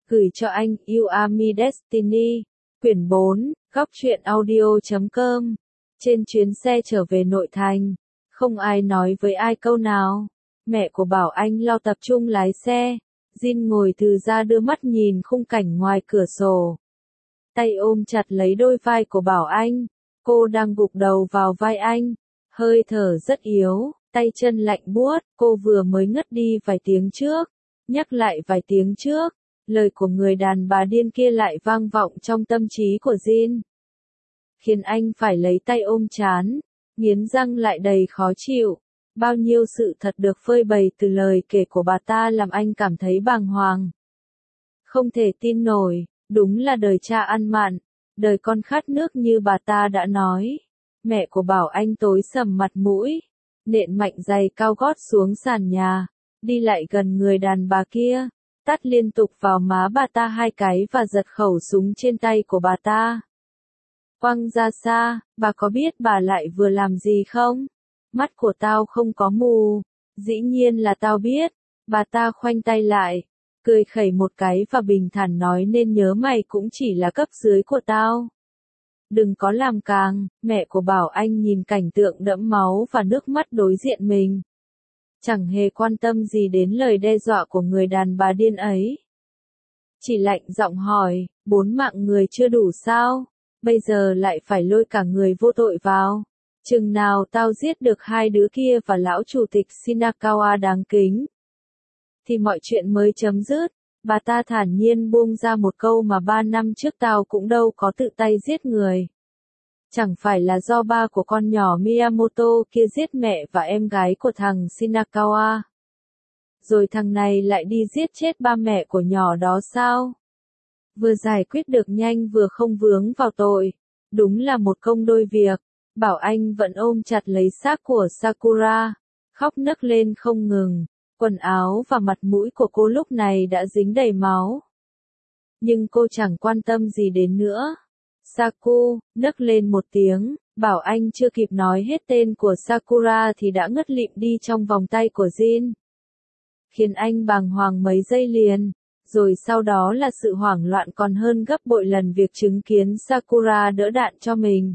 Gửi cho anh, You Are My Destiny. Quyển 4, góc truyện audio.com. Trên chuyến xe trở về nội thành, không ai nói với ai câu nào. Mẹ của Bảo Anh lo tập trung lái xe. Jin ngồi từ ra đưa mắt nhìn khung cảnh ngoài cửa sổ. Tay ôm chặt lấy đôi vai của Bảo Anh. Cô đang gục đầu vào vai anh. Hơi thở rất yếu, tay chân lạnh buốt. Cô vừa mới ngất đi vài tiếng trước. Nhắc lại vài tiếng trước. Lời của người đàn bà điên kia lại vang vọng trong tâm trí của Jin. Khiến anh phải lấy tay ôm trán. Nghiến răng lại đầy khó chịu. Bao nhiêu sự thật được phơi bày từ lời kể của bà ta làm anh cảm thấy bàng hoàng. Không thể tin nổi, đúng là đời cha ăn mặn, đời con khát nước như bà ta đã nói. Mẹ của Bảo Anh tối sầm mặt mũi, nện mạnh giày cao gót xuống sàn nhà, đi lại gần người đàn bà kia, tát liên tục vào má bà ta 2 cái và giật khẩu súng trên tay của bà ta. Quăng ra xa, bà có biết bà lại vừa làm gì không? Mắt của tao không có mù. Dĩ nhiên là tao biết. Bà ta khoanh tay lại, cười khẩy một cái và bình thản nói nên nhớ mày cũng chỉ là cấp dưới của tao. Đừng có làm càng. Mẹ của Bảo Anh nhìn cảnh tượng đẫm máu và nước mắt đối diện mình. Chẳng hề quan tâm gì đến lời đe dọa của người đàn bà điên ấy. Chỉ lạnh giọng hỏi, 4 mạng người chưa đủ sao? Bây giờ lại phải lôi cả người vô tội vào. Chừng nào tao giết được 2 đứa kia và lão chủ tịch Shinakawa đáng kính, thì mọi chuyện mới chấm dứt. Bà ta thản nhiên buông ra một câu mà 3 năm trước tao cũng đâu có tự tay giết người. Chẳng phải là do ba của con nhỏ Miyamoto kia giết mẹ và em gái của thằng Shinakawa. Rồi thằng này lại đi giết chết ba mẹ của nhỏ đó sao? Vừa giải quyết được nhanh vừa không vướng vào tội. Đúng là một công đôi việc. Bảo Anh vẫn ôm chặt lấy xác của Sakura, khóc nấc lên không ngừng. Quần áo và mặt mũi của cô lúc này đã dính đầy máu. Nhưng cô chẳng quan tâm gì đến nữa. Saku, nấc lên một tiếng, Bảo Anh chưa kịp nói hết tên của Sakura thì đã ngất lịm đi trong vòng tay của Jin. Khiến anh bàng hoàng mấy giây liền, rồi sau đó là sự hoảng loạn còn hơn gấp bội lần việc chứng kiến Sakura đỡ đạn cho mình.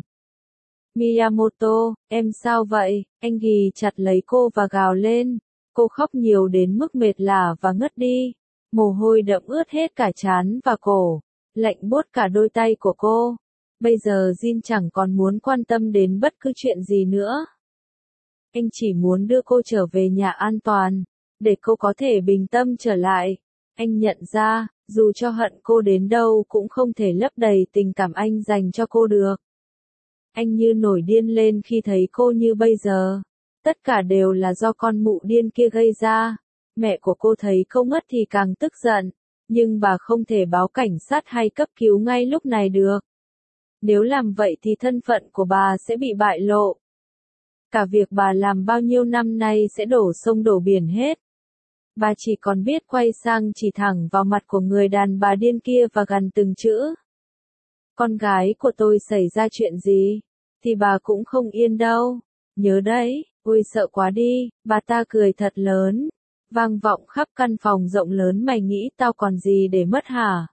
Miyamoto, em sao vậy? Anh ghì chặt lấy cô và gào lên. Cô khóc nhiều đến mức mệt lả và ngất đi. Mồ hôi đẫm ướt hết cả trán và cổ. Lạnh buốt cả đôi tay của cô. Bây giờ Jin chẳng còn muốn quan tâm đến bất cứ chuyện gì nữa. Anh chỉ muốn đưa cô trở về nhà an toàn, để cô có thể bình tâm trở lại. Anh nhận ra, dù cho hận cô đến đâu cũng không thể lấp đầy tình cảm anh dành cho cô được. Anh như nổi điên lên khi thấy cô như bây giờ. Tất cả đều là do con mụ điên kia gây ra. Mẹ của cô thấy cô ngất thì càng tức giận. Nhưng bà không thể báo cảnh sát hay cấp cứu ngay lúc này được. Nếu làm vậy thì thân phận của bà sẽ bị bại lộ. Cả việc bà làm bao nhiêu năm nay sẽ đổ sông đổ biển hết. Bà chỉ còn biết quay sang chỉ thẳng vào mặt của người đàn bà điên kia và gằn từng chữ. Con gái của tôi xảy ra chuyện gì, thì bà cũng không yên đâu. Nhớ đấy, ôi sợ quá đi, bà ta cười thật lớn. Vang vọng khắp căn phòng rộng lớn, mày nghĩ tao còn gì để mất hả?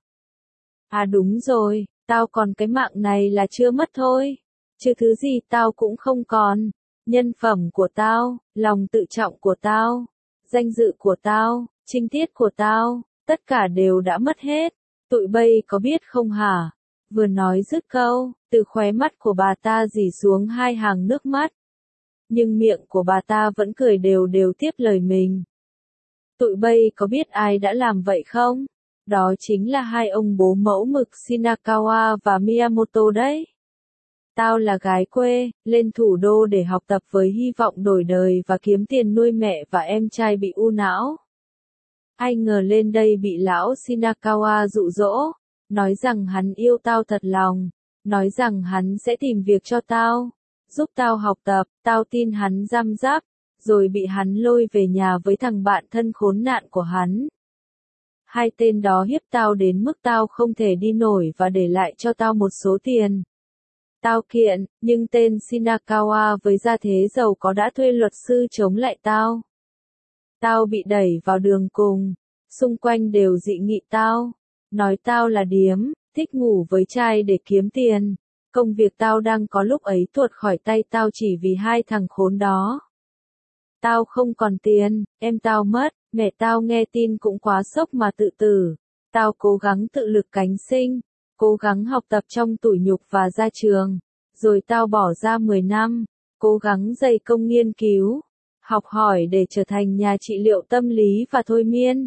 À đúng rồi, tao còn cái mạng này là chưa mất thôi. Chứ thứ gì tao cũng không còn. Nhân phẩm của tao, lòng tự trọng của tao, danh dự của tao, trinh tiết của tao, tất cả đều đã mất hết. Tụi bay có biết không hả? Vừa nói dứt câu, từ khóe mắt của bà ta rỉ xuống 2 hàng nước mắt. Nhưng miệng của bà ta vẫn cười đều đều tiếp lời mình. Tụi bay có biết ai đã làm vậy không? Đó chính là 2 ông bố mẫu mực Shinakawa và Miyamoto đấy. Tao là gái quê, lên thủ đô để học tập với hy vọng đổi đời và kiếm tiền nuôi mẹ và em trai bị u não. Ai ngờ lên đây bị lão Shinakawa dụ dỗ, nói rằng hắn yêu tao thật lòng, nói rằng hắn sẽ tìm việc cho tao, giúp tao học tập, tao tin hắn răm rắp, rồi bị hắn lôi về nhà với thằng bạn thân khốn nạn của hắn. 2 tên đó hiếp tao đến mức tao không thể đi nổi và để lại cho tao một số tiền. Tao kiện, nhưng tên Shinakawa với gia thế giàu có đã thuê luật sư chống lại tao. Tao bị đẩy vào đường cùng, xung quanh đều dị nghị tao. Nói tao là điếm, thích ngủ với trai để kiếm tiền. Công việc tao đang có lúc ấy tuột khỏi tay tao chỉ vì hai thằng khốn đó. Tao không còn tiền, em tao mất, mẹ tao nghe tin cũng quá sốc mà tự tử. Tao cố gắng tự lực cánh sinh, cố gắng học tập trong tủi nhục và ra trường. Rồi tao bỏ ra 10 năm, cố gắng dày công nghiên cứu, học hỏi để trở thành nhà trị liệu tâm lý và thôi miên.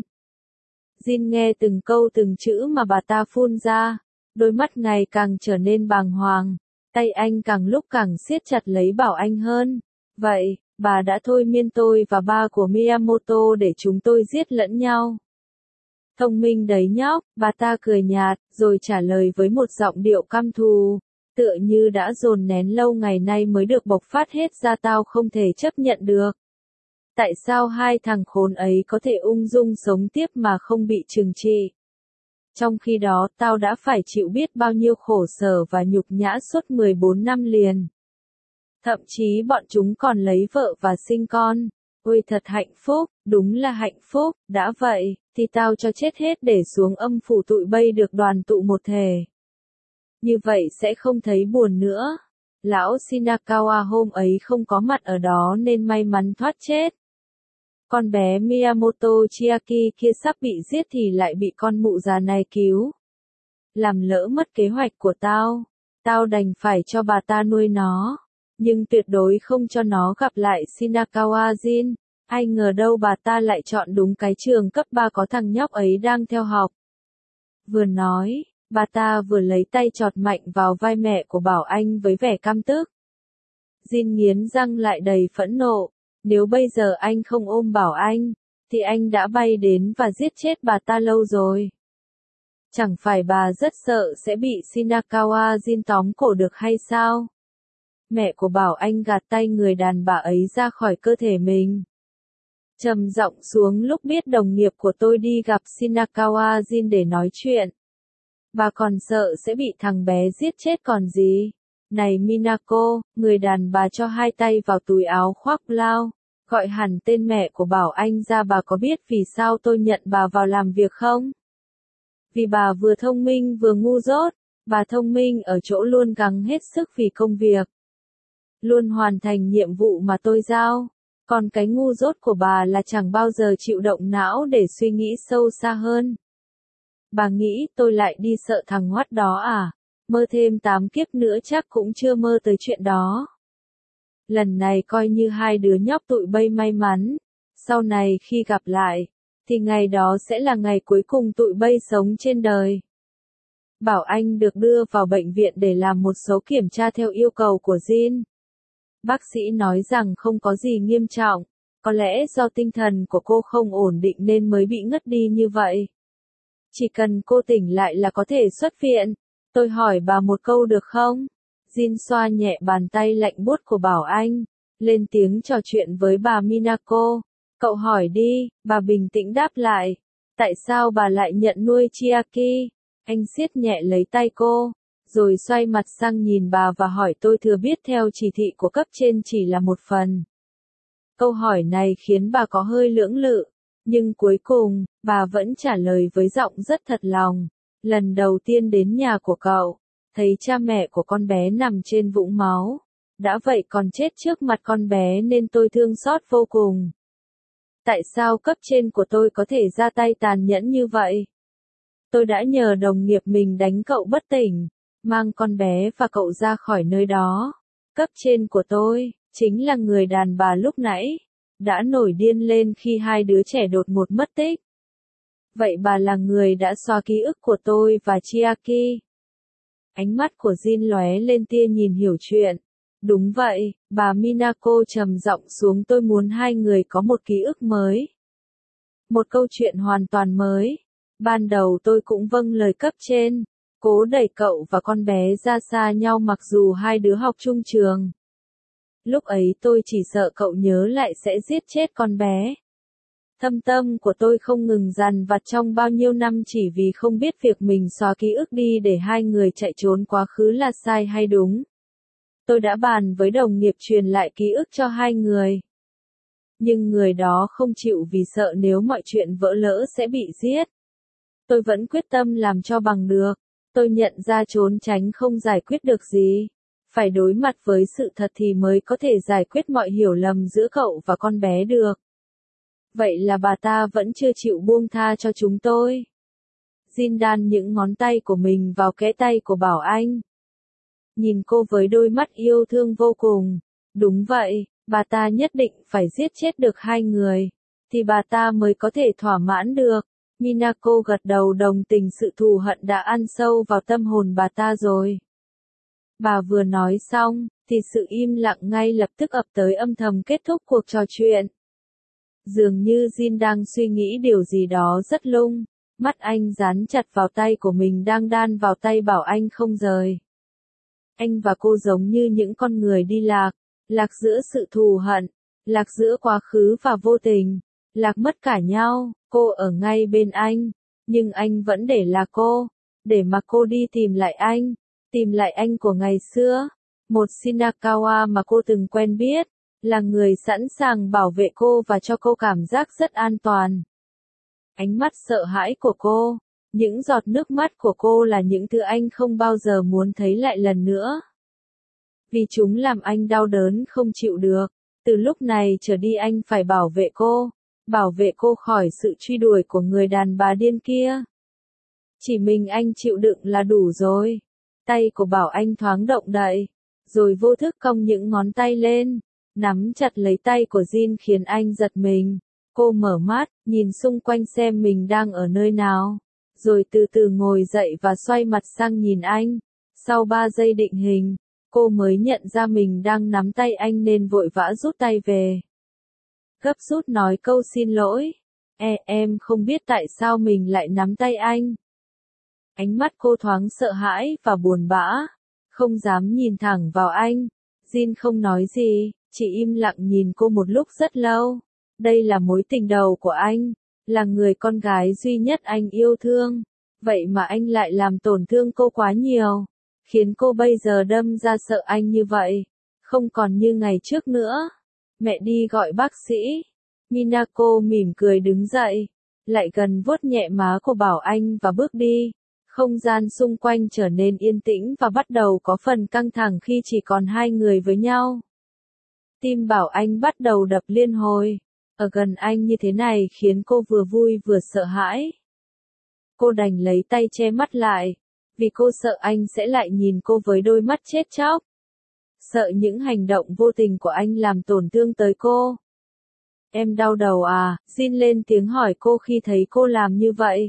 Jin nghe từng câu từng chữ mà bà ta phun ra, đôi mắt ngày càng trở nên bàng hoàng, tay anh càng lúc càng siết chặt lấy Bảo Anh hơn. Vậy, bà đã thôi miên tôi và ba của Miyamoto để chúng tôi giết lẫn nhau. Thông minh đấy nhóc, bà ta cười nhạt, rồi trả lời với một giọng điệu căm thù, tựa như đã dồn nén lâu ngày nay mới được bộc phát hết ra. Tao không thể chấp nhận được. Tại sao hai thằng khốn ấy có thể ung dung sống tiếp mà không bị trừng trị? Trong khi đó tao đã phải chịu biết bao nhiêu khổ sở và nhục nhã suốt 14 năm liền. Thậm chí bọn chúng còn lấy vợ và sinh con. Ôi thật hạnh phúc, đúng là hạnh phúc, đã vậy, thì tao cho chết hết để xuống âm phủ tụi bay được đoàn tụ một thể. Như vậy sẽ không thấy buồn nữa. Lão Shinakawa hôm ấy không có mặt ở đó nên may mắn thoát chết. Con bé Miyamoto Chiaki kia sắp bị giết thì lại bị con mụ già này cứu. Làm lỡ mất kế hoạch của tao. Tao đành phải cho bà ta nuôi nó. Nhưng tuyệt đối không cho nó gặp lại Shinakawa Jin. Ai ngờ đâu bà ta lại chọn đúng cái trường cấp 3 có thằng nhóc ấy đang theo học. Vừa nói, bà ta vừa lấy tay chọt mạnh vào vai mẹ của Bảo Anh với vẻ căm tức. Jin nghiến răng lại đầy phẫn nộ. Nếu bây giờ anh không ôm Bảo Anh, thì anh đã bay đến và giết chết bà ta lâu rồi. Chẳng phải bà rất sợ sẽ bị Shinakawa Jin tóm cổ được hay sao? Mẹ của Bảo Anh gạt tay người đàn bà ấy ra khỏi cơ thể mình. Trầm giọng xuống lúc biết đồng nghiệp của tôi đi gặp Shinakawa Jin để nói chuyện. Bà còn sợ sẽ bị thằng bé giết chết còn gì? Này Minako, người đàn bà cho hai tay vào túi áo khoác blau, gọi hẳn tên mẹ của Bảo Anh ra. Bà có biết vì sao tôi nhận bà vào làm việc không? Vì bà vừa thông minh vừa ngu dốt. Bà thông minh ở chỗ luôn gắng hết sức vì công việc, luôn hoàn thành nhiệm vụ mà tôi giao. Còn cái ngu dốt của bà là chẳng bao giờ chịu động não để suy nghĩ sâu xa hơn. Bà nghĩ tôi lại đi sợ thằng hoắt đó à? Mơ thêm 8 kiếp nữa chắc cũng chưa mơ tới chuyện đó. Lần này coi như hai đứa nhóc tụi bay may mắn. Sau này khi gặp lại, thì ngày đó sẽ là ngày cuối cùng tụi bay sống trên đời. Bảo Anh được đưa vào bệnh viện để làm một số kiểm tra theo yêu cầu của Jin. Bác sĩ nói rằng không có gì nghiêm trọng, có lẽ do tinh thần của cô không ổn định nên mới bị ngất đi như vậy. Chỉ cần cô tỉnh lại là có thể xuất viện. Tôi hỏi bà một câu được không? Jin xoa nhẹ bàn tay lạnh buốt của Bảo Anh, lên tiếng trò chuyện với bà Minako. Cậu hỏi đi, bà bình tĩnh đáp lại. Tại sao bà lại nhận nuôi Chiaki? Anh siết nhẹ lấy tay cô, rồi xoay mặt sang nhìn bà và hỏi. Tôi thừa biết theo chỉ thị của cấp trên chỉ là một phần. Câu hỏi này khiến bà có hơi lưỡng lự, nhưng cuối cùng, bà vẫn trả lời với giọng rất thật lòng. Lần đầu tiên đến nhà của cậu, thấy cha mẹ của con bé nằm trên vũng máu. Đã vậy còn chết trước mặt con bé nên tôi thương xót vô cùng. Tại sao cấp trên của tôi có thể ra tay tàn nhẫn như vậy? Tôi đã nhờ đồng nghiệp mình đánh cậu bất tỉnh, mang con bé và cậu ra khỏi nơi đó. Cấp trên của tôi, chính là người đàn bà lúc nãy, đã nổi điên lên khi hai đứa trẻ đột ngột mất tích. Vậy bà là người đã xóa ký ức của tôi và Chiaki. Ánh mắt của Jin lóe lên tia nhìn hiểu chuyện. Đúng vậy, bà Minako trầm giọng xuống. Tôi muốn hai người có một ký ức mới. Một câu chuyện hoàn toàn mới. Ban đầu tôi cũng vâng lời cấp trên, cố đẩy cậu và con bé ra xa nhau mặc dù hai đứa học chung trường. Lúc ấy tôi chỉ sợ cậu nhớ lại sẽ giết chết con bé. Thâm tâm của tôi không ngừng dằn vặt trong bao nhiêu năm chỉ vì không biết việc mình xóa ký ức đi để hai người chạy trốn quá khứ là sai hay đúng. Tôi đã bàn với đồng nghiệp truyền lại ký ức cho hai người. Nhưng người đó không chịu vì sợ nếu mọi chuyện vỡ lỡ sẽ bị giết. tôi vẫn quyết tâm làm cho bằng được. Tôi nhận ra trốn tránh không giải quyết được gì. Phải đối mặt với sự thật thì mới có thể giải quyết mọi hiểu lầm giữa cậu và con bé được. Vậy là bà ta vẫn chưa chịu buông tha cho chúng tôi. Jin đan những ngón tay của mình vào kẽ tay của Bảo Anh. Nhìn cô với đôi mắt yêu thương vô cùng. Đúng vậy, bà ta nhất định phải giết chết được hai người, thì bà ta mới có thể thỏa mãn được. Minako gật đầu đồng tình, sự thù hận đã ăn sâu vào tâm hồn bà ta rồi. Bà vừa nói xong, thì sự im lặng ngay lập tức ập tới, âm thầm kết thúc cuộc trò chuyện. Dường như Jin đang suy nghĩ điều gì đó rất lung, mắt anh dán chặt vào tay của mình đang đan vào tay Bảo Anh không rời. Anh và cô giống như những con người đi lạc, lạc giữa sự thù hận, lạc giữa quá khứ và vô tình, lạc mất cả nhau. Cô ở ngay bên anh, nhưng anh vẫn để là cô, để mà cô đi tìm lại anh của ngày xưa, một Shinakawa mà cô từng quen biết, là người sẵn sàng bảo vệ cô và cho cô cảm giác rất an toàn. Ánh mắt sợ hãi của cô, những giọt nước mắt của cô là những thứ anh không bao giờ muốn thấy lại lần nữa. Vì chúng làm anh đau đớn không chịu được. Từ lúc này trở đi anh phải bảo vệ cô khỏi sự truy đuổi của người đàn bà điên kia. Chỉ mình anh chịu đựng là đủ rồi. Tay của Bảo Anh thoáng động đậy, rồi vô thức cong những ngón tay lên, nắm chặt lấy tay của Jin khiến anh giật mình. Cô mở mắt, nhìn xung quanh xem mình đang ở nơi nào, rồi từ từ ngồi dậy và xoay mặt sang nhìn anh. Sau 3 giây định hình, cô mới nhận ra mình đang nắm tay anh nên vội vã rút tay về. Gấp rút nói câu xin lỗi. Em không biết tại sao mình lại nắm tay anh. Ánh mắt cô thoáng sợ hãi và buồn bã, không dám nhìn thẳng vào anh. Jin không nói gì, chỉ im lặng nhìn cô một lúc rất lâu. Đây là mối tình đầu của anh, là người con gái duy nhất anh yêu thương. Vậy mà anh lại làm tổn thương cô quá nhiều, khiến cô bây giờ đâm ra sợ anh như vậy, không còn như ngày trước nữa. Mẹ đi gọi bác sĩ. Minako mỉm cười đứng dậy, lại gần vuốt nhẹ má của Bảo Anh và bước đi. Không gian xung quanh trở nên yên tĩnh và bắt đầu có phần căng thẳng khi chỉ còn hai người với nhau. Tim Bảo Anh bắt đầu đập liên hồi. Ở gần anh như thế này khiến cô vừa vui vừa sợ hãi. Cô đành lấy tay che mắt lại, vì cô sợ anh sẽ lại nhìn cô với đôi mắt chết chóc. Sợ những hành động vô tình của anh làm tổn thương tới cô. Em đau đầu à? Jin lên tiếng hỏi cô khi thấy cô làm như vậy.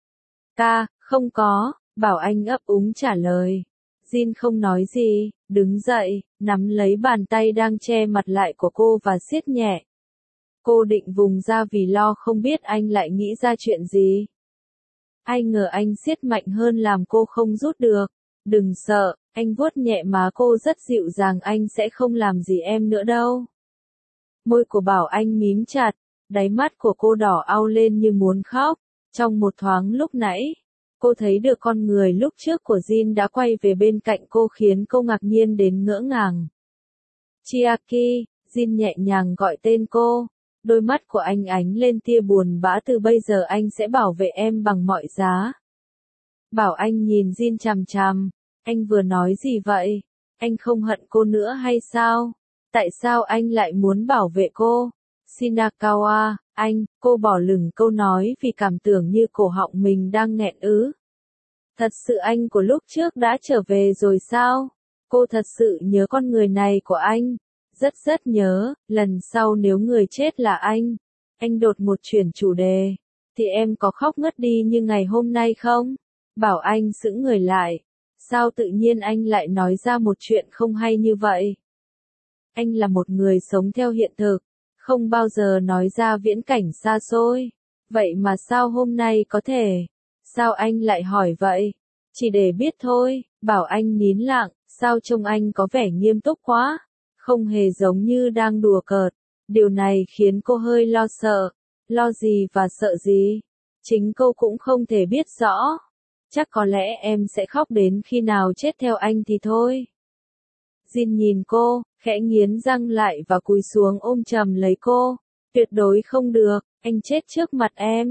Không có, Bảo Anh ấp úng trả lời. Jin không nói gì, đứng dậy, nắm lấy bàn tay đang che mặt lại của cô và siết nhẹ. Cô định vùng ra vì lo không biết anh lại nghĩ ra chuyện gì. Ai ngờ anh siết mạnh hơn làm cô không rút được. Đừng sợ, anh vuốt nhẹ má cô rất dịu dàng, anh sẽ không làm gì em nữa đâu. Môi của Bảo Anh mím chặt, đáy mắt của cô đỏ au lên như muốn khóc. Trong một thoáng lúc nãy, cô thấy được con người lúc trước của Jin đã quay về bên cạnh cô khiến cô ngạc nhiên đến ngỡ ngàng. Chiaki, Jin nhẹ nhàng gọi tên cô. Đôi mắt của anh ánh lên tia buồn bã, từ bây giờ anh sẽ bảo vệ em bằng mọi giá. Bảo Anh nhìn Jin chằm chằm. Anh vừa nói gì vậy? Anh không hận cô nữa hay sao? Tại sao anh lại muốn bảo vệ cô? Shinakawa, cô bỏ lửng câu nói vì cảm tưởng như cổ họng mình đang nghẹn ứ. Thật sự anh của lúc trước đã trở về rồi sao? Cô thật sự nhớ con người này của anh. Rất nhớ, lần sau nếu người chết là anh đột ngột chuyển chủ đề, thì em có khóc ngất đi như ngày hôm nay không? Bảo Anh sững người lại. Sao tự nhiên anh lại nói ra một chuyện không hay như vậy? Anh là một người sống theo hiện thực, không bao giờ nói ra viễn cảnh xa xôi. Vậy mà sao hôm nay có thể? Sao anh lại hỏi vậy? Chỉ để biết thôi. Bảo Anh nín lặng, sao trông anh có vẻ nghiêm túc quá? Không hề giống như đang đùa cợt. Điều này khiến cô hơi lo sợ. Lo gì và sợ gì? Chính cô cũng không thể biết rõ. Chắc có lẽ em sẽ khóc đến khi nào chết theo anh thì thôi. Jin nhìn cô, khẽ nghiến răng lại và cúi xuống ôm chầm lấy cô. Tuyệt đối không được, anh chết trước mặt em.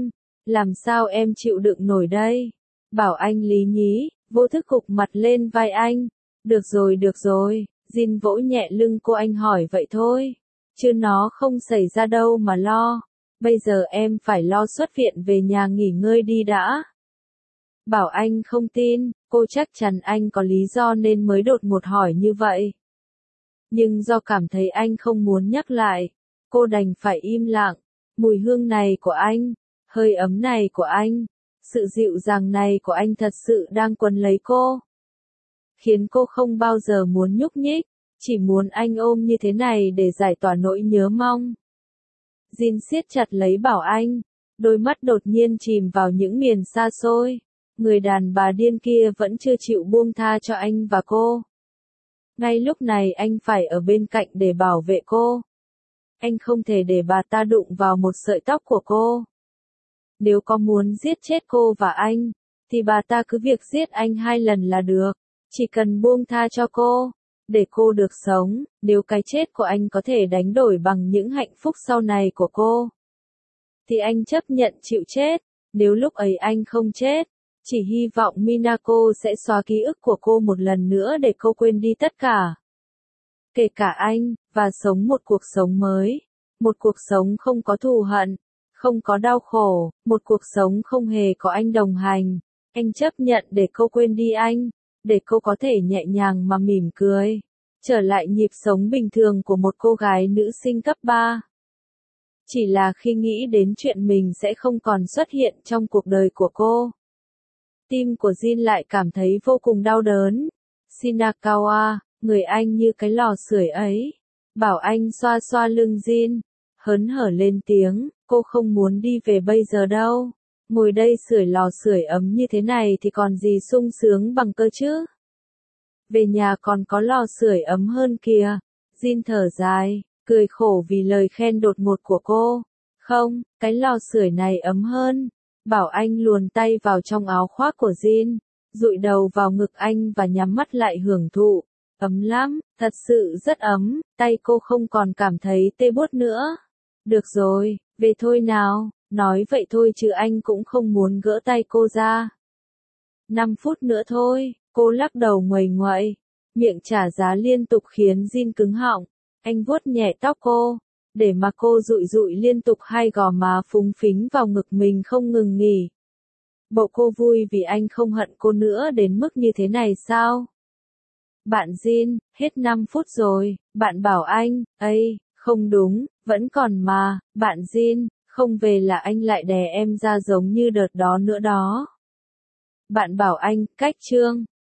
Làm sao em chịu đựng nổi đây? Bảo Anh lý nhí, vô thức gục mặt lên vai anh. Được rồi, Jin vỗ nhẹ lưng cô, anh hỏi vậy thôi. Chứ nó không xảy ra đâu mà lo. Bây giờ em phải lo xuất viện, về nhà nghỉ ngơi đi đã. Bảo Anh không tin, cô chắc chắn anh có lý do nên mới đột ngột hỏi như vậy. Nhưng do cảm thấy anh không muốn nhắc lại, cô đành phải im lặng. Mùi hương này của anh, hơi ấm này của anh, sự dịu dàng này của anh thật sự đang quấn lấy cô. Khiến cô không bao giờ muốn nhúc nhích, chỉ muốn anh ôm như thế này để giải tỏa nỗi nhớ mong. Jin siết chặt lấy Bảo Anh, đôi mắt đột nhiên chìm vào những miền xa xôi. Người đàn bà điên kia vẫn chưa chịu buông tha cho anh và cô. Ngay lúc này anh phải ở bên cạnh để bảo vệ cô. Anh không thể để bà ta đụng vào một sợi tóc của cô. Nếu có muốn giết chết cô và anh, thì bà ta cứ việc giết anh 2 lần là được. Chỉ cần buông tha cho cô, để cô được sống, nếu cái chết của anh có thể đánh đổi bằng những hạnh phúc sau này của cô, thì anh chấp nhận chịu chết. Nếu lúc ấy anh không chết, chỉ hy vọng Minako sẽ xóa ký ức của cô một lần nữa để cô quên đi tất cả. Kể cả anh, và sống một cuộc sống mới. Một cuộc sống không có thù hận, không có đau khổ, một cuộc sống không hề có anh đồng hành. Anh chấp nhận để cô quên đi anh, để cô có thể nhẹ nhàng mà mỉm cười, trở lại nhịp sống bình thường của một cô gái nữ sinh cấp 3. Chỉ là khi nghĩ đến chuyện mình sẽ không còn xuất hiện trong cuộc đời của cô, tim của Jin lại cảm thấy vô cùng đau đớn. Shinakawa, người anh như cái lò sưởi ấy. Bảo Anh xoa xoa lưng Jin, hớn hở lên tiếng, cô không muốn đi về bây giờ đâu. Ngồi đây sưởi lò sưởi ấm như thế này thì còn gì sung sướng bằng cơ chứ. Về nhà còn có lò sưởi ấm hơn kìa. Jin thở dài, cười khổ vì lời khen đột ngột của cô. Không, cái lò sưởi này ấm hơn. Bảo Anh luồn tay vào trong áo khoác của Jin, dụi đầu vào ngực anh và nhắm mắt lại hưởng thụ. Ấm lắm, thật sự rất ấm, tay cô không còn cảm thấy tê buốt nữa. Được rồi, về thôi nào, nói vậy thôi chứ anh cũng không muốn gỡ tay cô ra. 5 phút nữa thôi, cô lắc đầu nguầy nguậy, miệng trả giá liên tục khiến Jin cứng họng. Anh vuốt nhẹ tóc cô, để mà cô dụi dụi liên tục hai gò má phúng phính vào ngực mình không ngừng nghỉ. Bộ cô vui vì anh không hận cô nữa đến mức như thế này sao? Bạn Jin, hết 5 phút rồi, bạn bảo anh, ây, không đúng, vẫn còn mà, bạn Jin, không về là anh lại đè em ra giống như đợt đó nữa đó. Bạn bảo anh, cách chương.